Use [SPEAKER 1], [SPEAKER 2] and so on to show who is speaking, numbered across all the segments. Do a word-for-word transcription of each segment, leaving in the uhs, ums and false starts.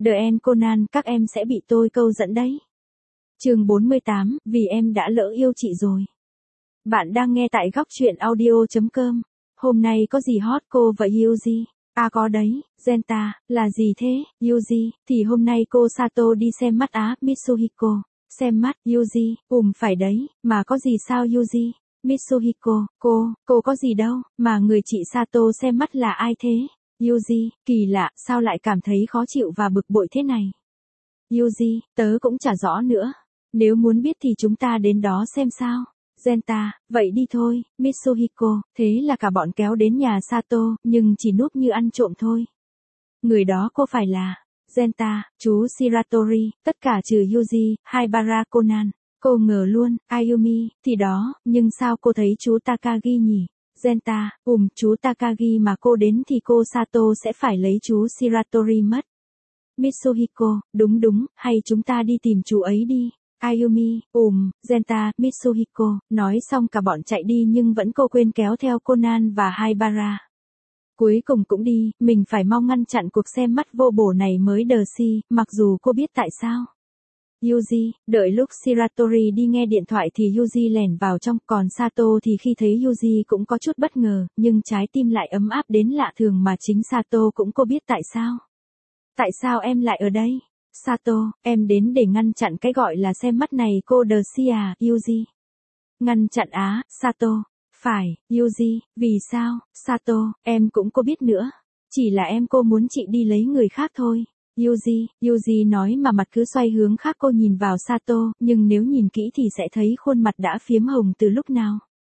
[SPEAKER 1] The End Conan, các em sẽ bị tôi câu dẫn đấy. Chương bốn mươi tám, vì em đã lỡ yêu chị rồi. Bạn đang nghe tại góc truyện audio chấm com. Hôm nay có gì hot cô và Yuji? À có đấy, Genta, là gì thế, Yuji? Thì hôm nay cô Sato đi xem mắt á, Mitsuhiko. Xem mắt, Yuji, ùm phải đấy, mà có gì sao Yuji? Mitsuhiko, cô, cô có gì đâu, mà người chị Sato xem mắt là ai thế? Yuji, kỳ lạ, sao lại cảm thấy khó chịu và bực bội thế này? Yuji, tớ cũng chả rõ nữa. Nếu muốn biết thì chúng ta đến đó xem sao. Genta, vậy đi thôi, Mitsuhiko, thế là cả bọn kéo đến nhà Sato, nhưng chỉ núp như ăn trộm thôi. Người đó cô phải là Genta, chú Shiratori, tất cả trừ Yuji, Haibara Conan. Cô ngờ luôn, Ayumi, thì đó, nhưng sao cô thấy chú Takagi nhỉ? Genta, ùm, chú Takagi mà cô đến thì cô Sato sẽ phải lấy chú Shiratori mất. Mitsuhiko, đúng đúng, hay chúng ta đi tìm chú ấy đi. Ayumi, ùm, Genta, Mitsuhiko, nói xong cả bọn chạy đi nhưng vẫn cô quên kéo theo Conan và Haibara. Cuối cùng cũng đi, mình phải mau ngăn chặn cuộc xem mắt vô bổ này mới đờ si, mặc dù cô biết tại sao. Yuji, đợi lúc Shiratori đi nghe điện thoại thì Yuji lẻn vào trong, còn Sato thì khi thấy Yuji cũng có chút bất ngờ, nhưng trái tim lại ấm áp đến lạ thường mà chính Sato cũng cô biết tại sao. Tại sao em lại ở đây? Sato, em đến để ngăn chặn cái gọi là xem mắt này cô đờ si à, Yuji. Ngăn chặn á, Sato. Phải, Yuji, vì sao, Sato, em cũng cô biết nữa. Chỉ là em cô muốn chị đi lấy người khác thôi. Yuji, Yuji nói mà mặt cứ xoay hướng khác cô nhìn vào Sato, nhưng nếu nhìn kỹ thì sẽ thấy khuôn mặt đã phiếm hồng từ lúc nào.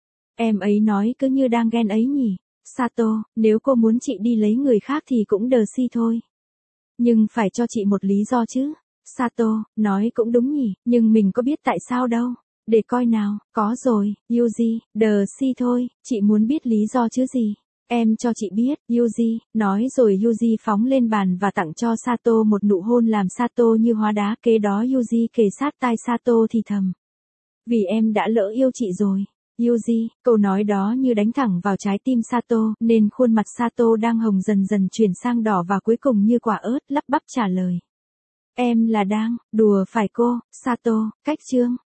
[SPEAKER 1] Em ấy nói cứ như đang ghen ấy nhỉ. Sato, nếu cô muốn chị đi lấy người khác thì cũng đờ si thôi. Nhưng phải cho chị một lý do chứ. Sato, nói cũng đúng nhỉ, nhưng mình có biết tại sao đâu. Để coi nào, có rồi, Yuji, đờ si thôi, chị muốn biết lý do chứ gì. Em cho chị biết, Yuji, nói rồi Yuji phóng lên bàn và tặng cho Sato một nụ hôn làm Sato như hóa đá, kế đó Yuji kề sát tai Sato thì thầm. Vì em đã lỡ yêu chị rồi. Yuji, câu nói đó như đánh thẳng vào trái tim Sato, nên khuôn mặt Sato đang hồng dần dần chuyển sang đỏ và cuối cùng như quả ớt, lắp bắp trả lời. Em là đang, đùa phải cô, Sato, cách chương.